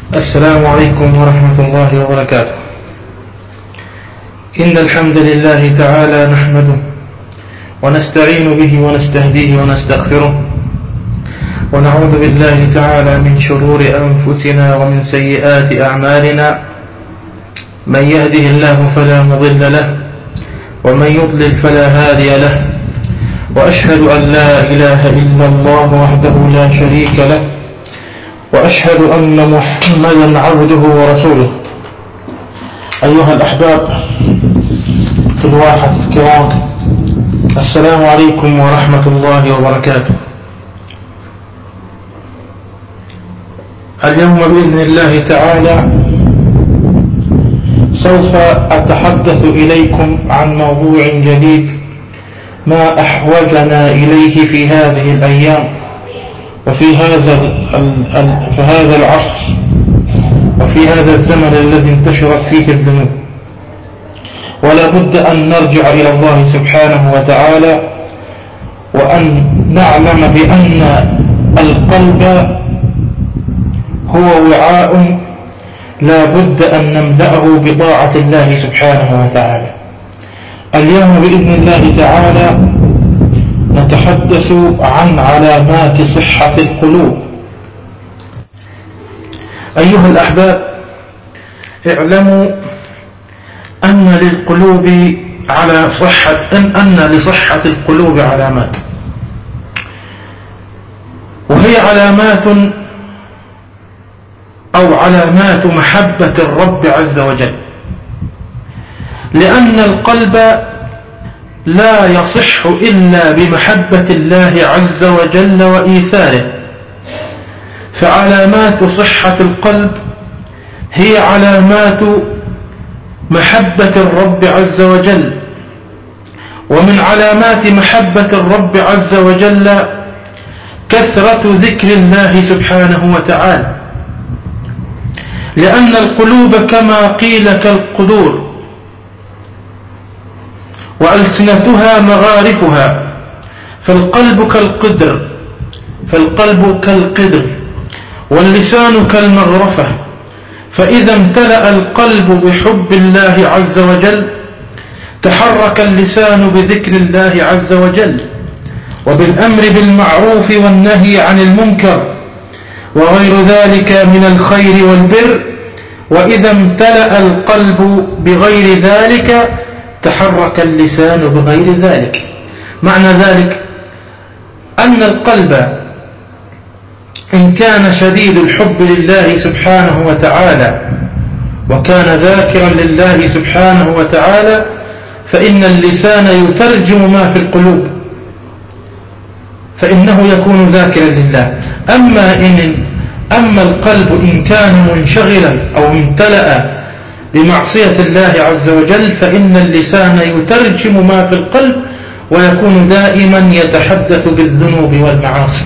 السلام عليكم ورحمة الله وبركاته. إن الحمد لله تعالى نحمده ونستعين به ونستهديه ونستغفره، ونعوذ بالله تعالى من شرور أنفسنا ومن سيئات أعمالنا. من يهده الله فلا مضل له، ومن يضلل فلا هادي له، وأشهد أن لا إله إلا الله وحده لا شريك له، وأشهد أن محمدا عبده ورسوله. أيها الأحباب في الواحة الكرام، السلام عليكم ورحمة الله وبركاته. اليوم بإذن الله تعالى سوف أتحدث إليكم عن موضوع جديد ما أحوجنا إليه في هذه الأيام وفي هذا العصر وفي هذا الزمن الذي انتشرت فيه الذنوب. ولا بد أن نرجع إلى الله سبحانه وتعالى، وأن نعلم بأن القلب هو وعاء لا بد أن نملأه بطاعة الله سبحانه وتعالى. اليوم بإذن الله تعالى نتحدث عن علامات صحة القلوب. أيها الأحباب، اعلموا أن لصحة القلوب علامات، وهي علامات محبة الرب عز وجل، لأن القلب لا يصح إلا بمحبة الله عز وجل وإيثاره. فعلامات صحة القلب هي علامات محبة الرب عز وجل. ومن علامات محبة الرب عز وجل كثرة ذكر الله سبحانه وتعالى، لأن القلوب كما قيل كالقدور، وألسنتها مغارفها، فالقلب كالقدر واللسان كالمغرفة. فإذا امتلأ القلب بحب الله عز وجل تحرك اللسان بذكر الله عز وجل وبالأمر بالمعروف والنهي عن المنكر وغير ذلك من الخير والبر. وإذا امتلأ القلب بغير ذلك تحرك اللسان بغير ذلك. معنى ذلك أن القلب إن كان شديد الحب لله سبحانه وتعالى وكان ذاكرا لله سبحانه وتعالى فإن اللسان يترجم ما في القلوب، فإنه يكون ذاكرا لله. أما القلب إن كان منشغلا أو امتلأ بمعصية الله عز وجل فإن اللسان يترجم ما في القلب ويكون دائما يتحدث بالذنوب والمعاصي.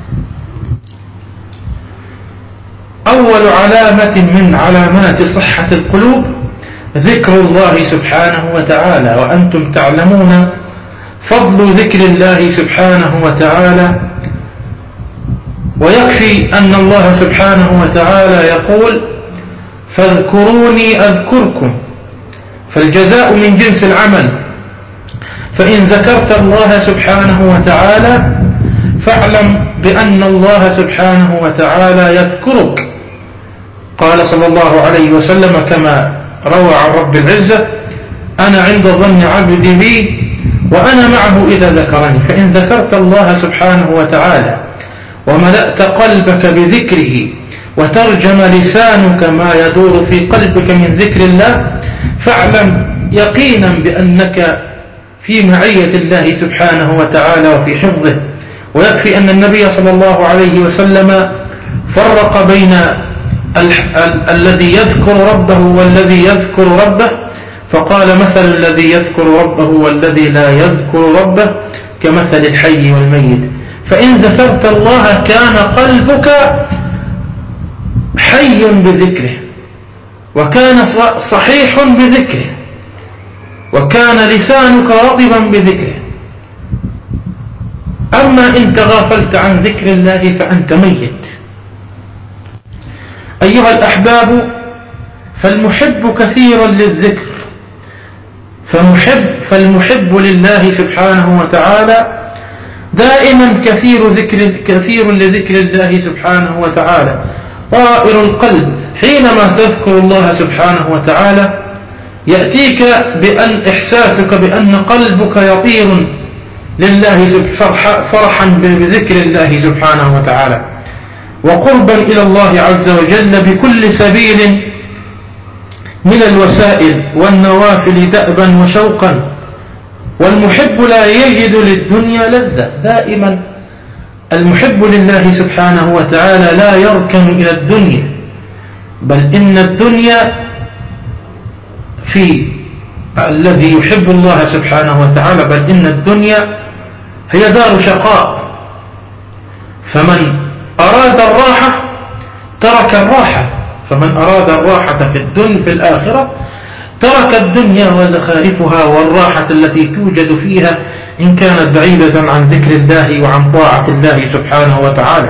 أول علامة من علامات صحة القلوب ذكر الله سبحانه وتعالى، وأنتم تعلمون فضل ذكر الله سبحانه وتعالى. ويكفي أن الله سبحانه وتعالى يقول: فاذكروني أذكركم، فالجزاء من جنس العمل. فإن ذكرت الله سبحانه وتعالى فاعلم بأن الله سبحانه وتعالى يذكرك. قال صلى الله عليه وسلم كما روى عن رب العزة: أنا عند ظن عبدي بي وأنا معه إذا ذكرني. فإن ذكرت الله سبحانه وتعالى وملأت قلبك بذكره وترجم لسانك ما يدور في قلبك من ذكر الله فاعلم يقينا بأنك في معية الله سبحانه وتعالى وفي حفظه. ويكفي أن النبي صلى الله عليه وسلم فرق بين الذي يذكر ربه والذي يذكر ربه، فقال: مثل الذي يذكر ربه والذي لا يذكر ربه كمثل الحي والميت. فإن ذكرت الله كان قلبك حي بذكره، وكان صحيح بذكره، وكان لسانك رطبا بذكره. أما إن تغافلت عن ذكر الله فأنت ميت. أيها الأحباب، فالمحب كثيرا للذكر، فالمحب لله سبحانه وتعالى دائما كثير لذكر الله سبحانه وتعالى. طائر القلب حينما تذكر الله سبحانه وتعالى يأتيك بأن إحساسك بأن قلبك يطير لله فرحا بذكر الله سبحانه وتعالى، وقربا إلى الله عز وجل بكل سبيل من الوسائل والنوافل دأبا وشوقا. والمحب لا يجد للدنيا لذة، دائما المحب لله سبحانه وتعالى لا يركن إلى الدنيا، بل إن الدنيا في الذي يحب الله سبحانه وتعالى، بل إن الدنيا هي دار شقاء. فمن أراد الراحة ترك الراحة، فمن أراد الراحة في الآخرة ترك الدنيا وزخارفها والراحة التي توجد فيها إن كانت بعيدة عن ذكر الله وعن طاعة الله سبحانه وتعالى.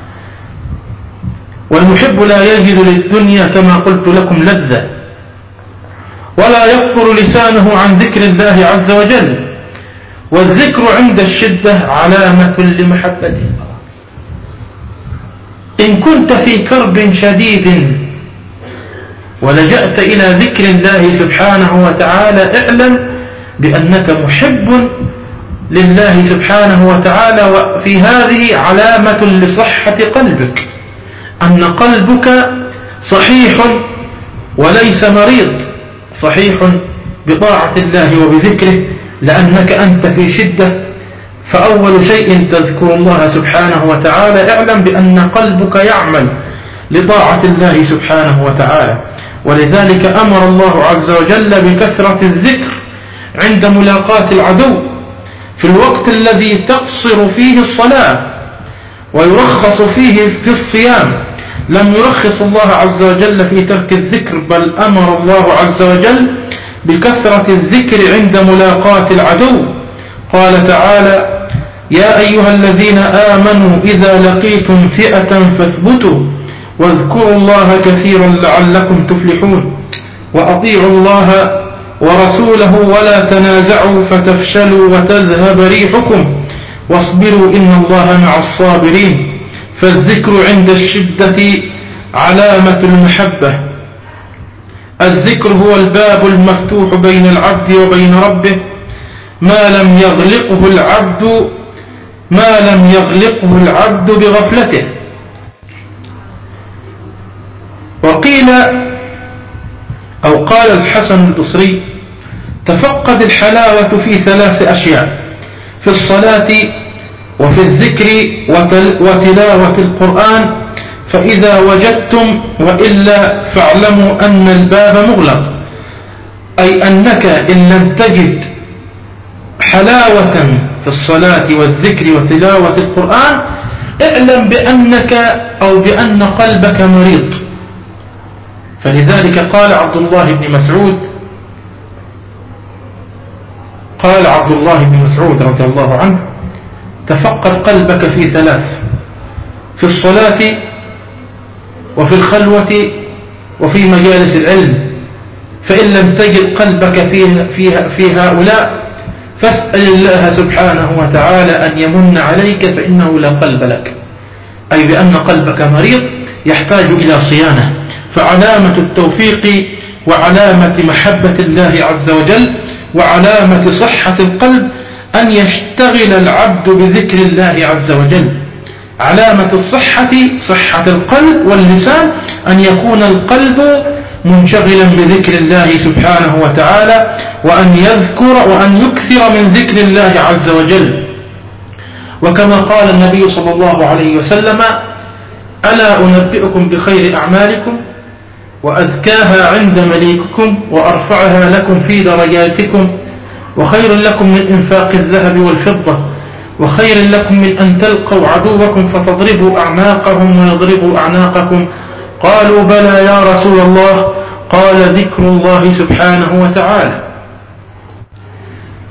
والمحب لا يجد للدنيا كما قلت لكم لذة، ولا يفطر لسانه عن ذكر الله عز وجل. والذكر عند الشدة علامة لمحبته. إن كنت في كرب شديد ولجأت إلى ذكر الله سبحانه وتعالى اعلم بأنك محب لله سبحانه وتعالى، وفي هذه علامة لصحة قلبك، أن قلبك صحيح وليس مريض، صحيح بطاعة الله وبذكره، لأنك أنت في شدة. فأول شيء تذكر الله سبحانه وتعالى اعلم بأن قلبك يعمل لطاعة الله سبحانه وتعالى. ولذلك أمر الله عز وجل بكثرة الذكر عند ملاقاة العدو في الوقت الذي تقصر فيه الصلاة ويرخص فيه في الصيام. لم يرخص الله عز وجل في ترك الذكر، بل أمر الله عز وجل بكثرة الذكر عند ملاقاة العدو. قال تعالى: يا أيها الذين آمنوا إذا لقيتم فئة فاثبتوا واذكروا الله كثيرا لعلكم تفلحون وأطيعوا الله ورسوله ولا تنازعوا فتفشلوا وتذهب ريحكم واصبروا إن الله مع الصابرين. فالذكر عند الشدة علامة المحبة. الذكر هو الباب المفتوح بين العبد وبين ربه ما لم يغلقه العبد بغفلته. وقيل أو قال الحسن البصري: تفقد الحلاوة في 3 أشياء: في الصلاة وفي الذكر وتلاوة القرآن، فإذا وجدتم وإلا فاعلموا أن الباب مغلق. أي أنك إن لم تجد حلاوة في الصلاة والذكر وتلاوة القرآن اعلم بأنك أو بأن قلبك مريض. فلذلك قال عبد الله بن مسعود رضي الله عنه: تفقد قلبك في 3: في الصلاة وفي الخلوة وفي مجالس العلم. فإن لم تجد قلبك في هؤلاء فاسأل الله سبحانه وتعالى أن يمن عليك، فإنه لا قلب لك، أي بأن قلبك مريض يحتاج إلى صيانة. فعلامة التوفيق وعلامة محبة الله عز وجل وعلامة صحة القلب أن يشتغل العبد بذكر الله عز وجل. علامة صحة القلب واللسان أن يكون القلب منشغلا بذكر الله سبحانه وتعالى، وأن يكثر من ذكر الله عز وجل. وكما قال النبي صلى الله عليه وسلم: ألا أنبئكم بخير أعمالكم وأزكاها عند مليككم وأرفعها لكم في درجاتكم، وخير لكم من إنفاق الذهب والفضة، وخير لكم من أن تلقوا عدوكم فتضربوا أعناقهم ويضربوا أعناقكم. قالوا: بلى يا رسول الله. قال: ذكر الله سبحانه وتعالى.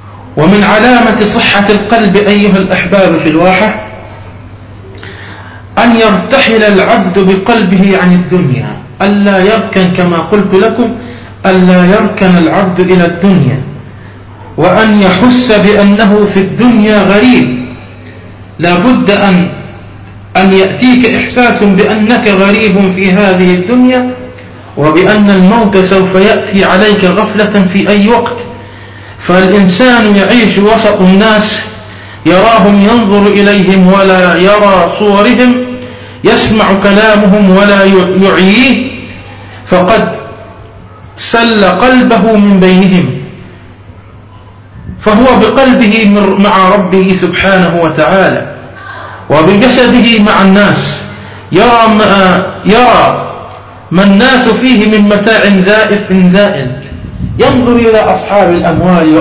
ومن علامة صحة القلب أيها الأحباب في الواحة أن يرتحل العبد بقلبه عن الدنيا، ألا يركن كما قلت لكم، ألا يركن العبد إلى الدنيا، وأن يحس بأنه في الدنيا غريب. لا بد أن يأتيك إحساس بأنك غريب في هذه الدنيا، وبأن الموت سوف يأتي عليك غفلة في أي وقت. فالإنسان يعيش وسط الناس، يراهم ينظر إليهم ولا يرى صورهم، يسمع كلامهم ولا يعيه، فقد سل قلبه من بينهم، فهو بقلبه مع ربه سبحانه وتعالى، وبجسده مع الناس، يرى ما الناس فيه من متاع زائف زائل، ينظر إلى أصحاب الأموال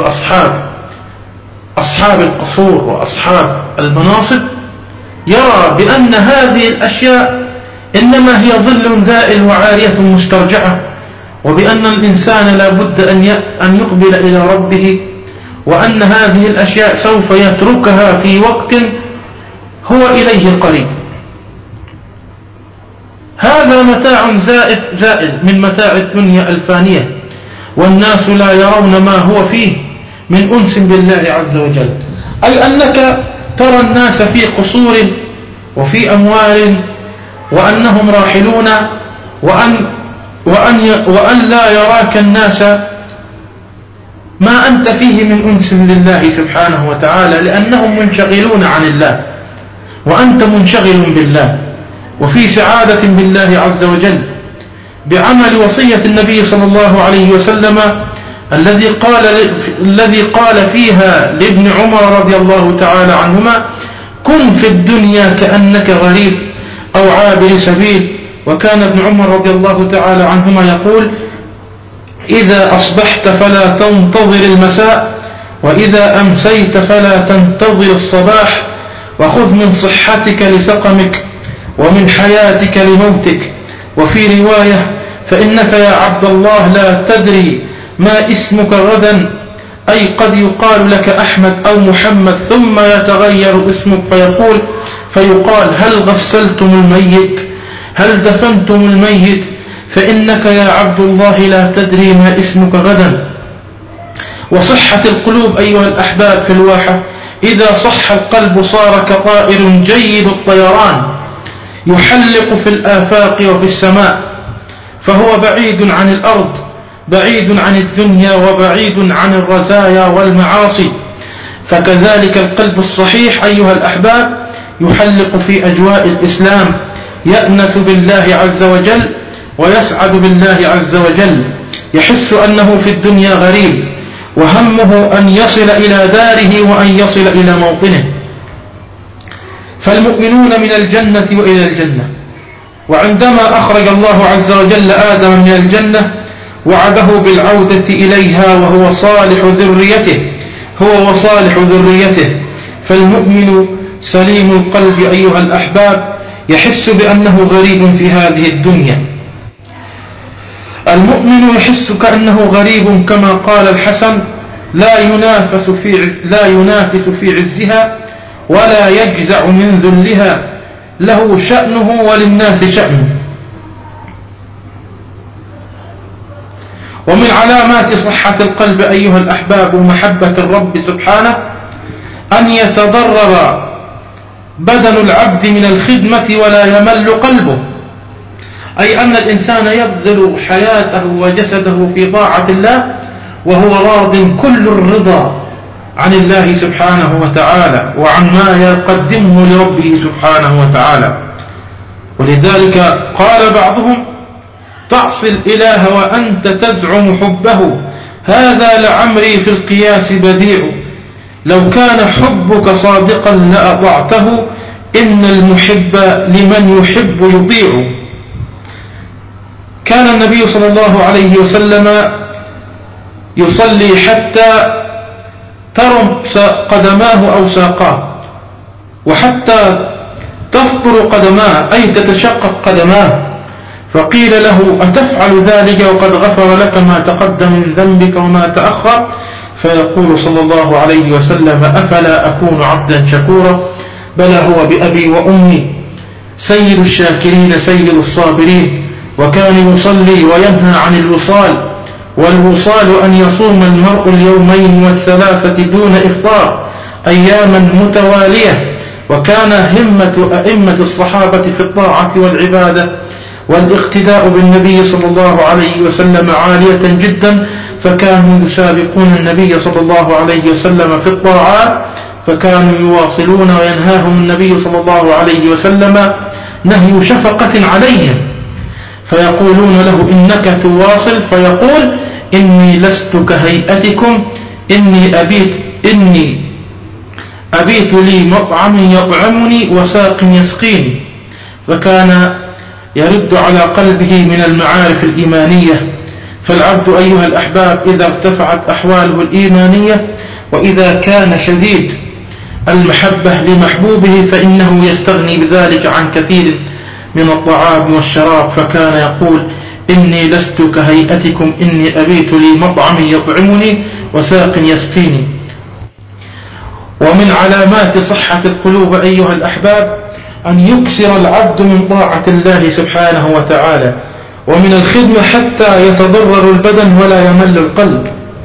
وأصحاب القصور وأصحاب المناصب، يرى بأن هذه الأشياء إنما هي ظل زائل وعارية مسترجعة، وبأن الإنسان لا بد أن يقبل إلى ربه، وأن هذه الأشياء سوف يتركها في وقت هو إليه قريب. هذا متاع زائل من متاع الدنيا الفانية، والناس لا يرون ما هو فيه من أنس بالله عز وجل. أي أنك ترى الناس في قصور وفي أموال، وأنهم راحلون، وأن لا يراك الناس ما أنت فيه من أنس لله سبحانه وتعالى، لأنهم منشغلون عن الله، وأنت منشغل بالله وفي سعادة بالله عز وجل، بعمل وصية النبي صلى الله عليه وسلم الذي قال فيها لابن عمر رضي الله تعالى عنهما: كن في الدنيا كأنك غريب أو عابر سبيل. وكان ابن عمر رضي الله تعالى عنهما يقول: إذا أصبحت فلا تنتظر المساء، وإذا أمسيت فلا تنتظر الصباح، وخذ من صحتك لسقمك، ومن حياتك لموتك. وفي رواية: فإنك يا عبد الله لا تدري ما اسمك غدا، أي قد يقال لك أحمد أو محمد ثم يتغير اسمك فيقال: هل غسلتم الميت؟ هل دفنتم الميت؟ فإنك يا عبد الله لا تدري ما اسمك غدا. وصحة القلوب أيها الأحباب في الواحة: إذا صح القلب صار كطائر جيد الطيران يحلق في الآفاق وفي السماء، فهو بعيد عن الأرض، بعيد عن الدنيا، وبعيد عن الرزايا والمعاصي. فكذلك القلب الصحيح أيها الأحباب يحلق في أجواء الإسلام، يأنس بالله عز وجل ويسعد بالله عز وجل، يحس أنه في الدنيا غريب، وهمه أن يصل إلى داره وأن يصل إلى موطنه. فالمؤمنون من الجنة وإلى الجنة، وعندما أخرج الله عز وجل آدم من الجنة وعده بالعودة إليها وهو وصالح ذريته. فالمؤمن سليم القلب أيها الأحباب يحس بأنه غريب في هذه الدنيا. المؤمن يحس كأنه غريب، كما قال الحسن: لا ينافس في عزها ولا يجزع من ذلها، له شأنه وللناس شأنه. ومن علامات صحة القلب أيها الأحباب ومحبة الرب سبحانه أن يتضرر بدن العبد من الخدمة ولا يمل قلبه، أي أن الإنسان يبذل حياته وجسده في طاعة الله وهو راض كل الرضا عن الله سبحانه وتعالى وعن ما يقدمه لربه سبحانه وتعالى. ولذلك قال بعضهم: تعصي الإله وأنت تزعم حبه، هذا لعمري في القياس بديع، لو كان حبك صادقا لأطعته، إن المحب لمن يحب يطيع. كان النبي صلى الله عليه وسلم يصلي حتى ترمس قدماه أو ساقاه، وحتى تفطر قدماه أي تتشقق قدماه، فقيل له: أتفعل ذلك وقد غفر لك ما تقدم من ذنبك وما تأخر؟ فيقول صلى الله عليه وسلم: أفلا أكون عبدا شكورا؟ بلى هو بأبي وأمي. سيد الشاكرين سيد الصابرين، وكان يصلي وينهى عن الوصال، والوصال أن يصوم المرء اليومين والثلاثة دون إفطار أياما متوالية. وكان همة أئمة الصحابة في الطاعة والعبادة والاقتداء بالنبي صلى الله عليه وسلم عالية جدا، فكانوا يسابقون النبي صلى الله عليه وسلم في الطاعات، فكانوا يواصلون وينهاهم النبي صلى الله عليه وسلم نهي شفقة عليهم، فيقولون له إنك تواصل، فيقول إني لست كهيئتكم، إني أبيت لي مطعم يطعمني وساق يسقيني. فكان يرد على قلبه من المعارف الإيمانية. فالعبد أيها الأحباب إذا ارتفعت أحواله الإيمانية وإذا كان شديد المحبة لمحبوبه فإنه يستغني بذلك عن كثير من الطعام والشراب. فكان يقول إني لست كهيئتكم، إني أبيت لي مطعم يطعمني وساق يسقيني. ومن علامات صحة القلوب أيها الأحباب أن يكسر العبد من طاعة الله سبحانه وتعالى ومن الخدمة حتى يتضرر البدن ولا يمل القلب.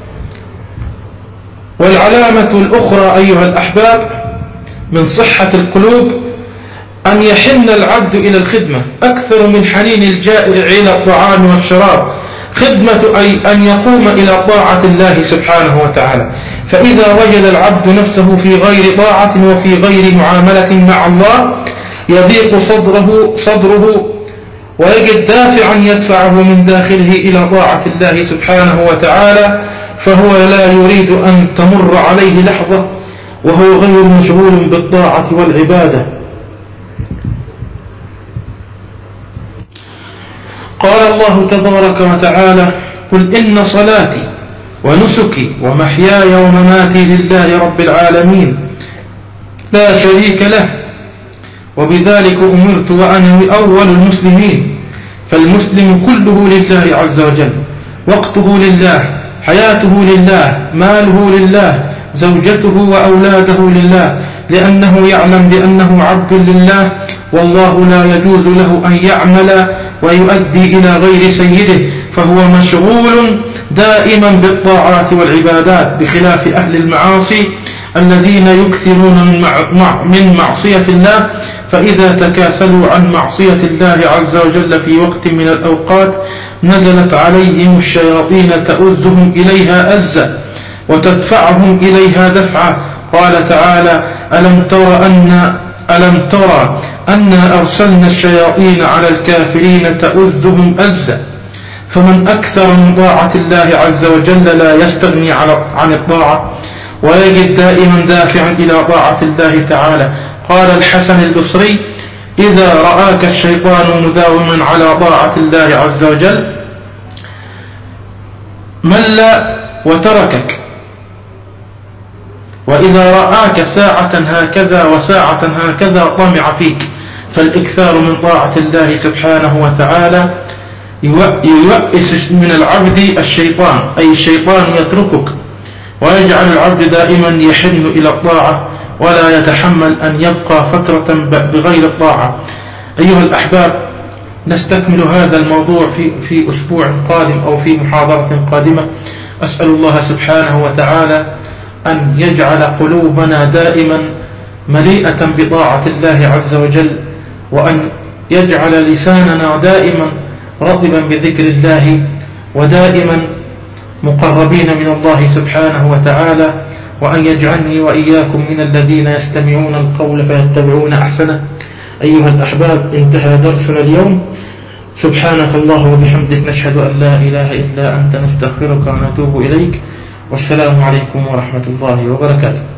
والعلامة الأخرى أيها الأحباب من صحة القلوب أن يحن العبد إلى الخدمة أكثر من حنين الجائع إلى الطعام والشراب. خدمة أي أن يقوم إلى طاعة الله سبحانه وتعالى. فإذا وجد العبد نفسه في غير طاعة وفي غير معاملة مع الله يضيق صدره ويجد دافعا يدفعه من داخله إلى طاعة الله سبحانه وتعالى، فهو لا يريد أن تمر عليه لحظة وهو غير مشغول بالطاعة والعبادة. قال الله تبارك وتعالى قل إن صلاتي ونسكي ومحياي ومماتي لله رب العالمين لا شريك له وبذلك أمرت وأنا أول المسلمين. فالمسلم كله لله عز وجل، وقته لله، حياته لله، ماله لله، زوجته وأولاده لله، لأنه يعلم بأنه عبد لله، والله لا يجوز له أن يعمل ويؤدي إلى غير سيده، فهو مشغول دائما بالطاعات والعبادات، بخلاف أهل المعاصي الذين يكثرون من معصية الله، فإذا تكاسلوا عن معصية الله عز وجل في وقت من الأوقات نزلت عليهم الشياطين تؤزهم إليها أزا وتدفعهم إليها دفعا. قال تعالى ألم ترى أنا أرسلنا الشياطين على الكافرين تؤزهم أزا. فمن أكثر من طاعة الله عز وجل لا يستغني عن الطاعة ويجد دائما دافعا إلى طاعة الله تعالى. قال الحسن البصري إذا رآك الشيطان مداوما على طاعة الله عز وجل مل وتركك، وإذا رآك ساعة هكذا وساعة هكذا طمع فيك. فالإكثار من طاعة الله سبحانه وتعالى ييأس من العبد الشيطان، أي الشيطان يتركك ويجعل العبد دائما يحن إلى الطاعة ولا يتحمل أن يبقى فترة بغير الطاعة. أيها الأحباب، نستكمل هذا الموضوع في أسبوع قادم أو في محاضرة قادمة. أسأل الله سبحانه وتعالى أن يجعل قلوبنا دائما مليئة بطاعة الله عز وجل، وأن يجعل لساننا دائما رطبا بذكر الله، ودائما مقربين من الله سبحانه وتعالى، وأن يجعلني وإياكم من الذين يستمعون القول فيتبعون أحسنه. أيها الأحباب، انتهى درسنا اليوم. سبحانك الله وبحمدك، نشهد أن لا إله إلا أنت، نستغفرك ونتوب إليك، والسلام عليكم ورحمة الله وبركاته.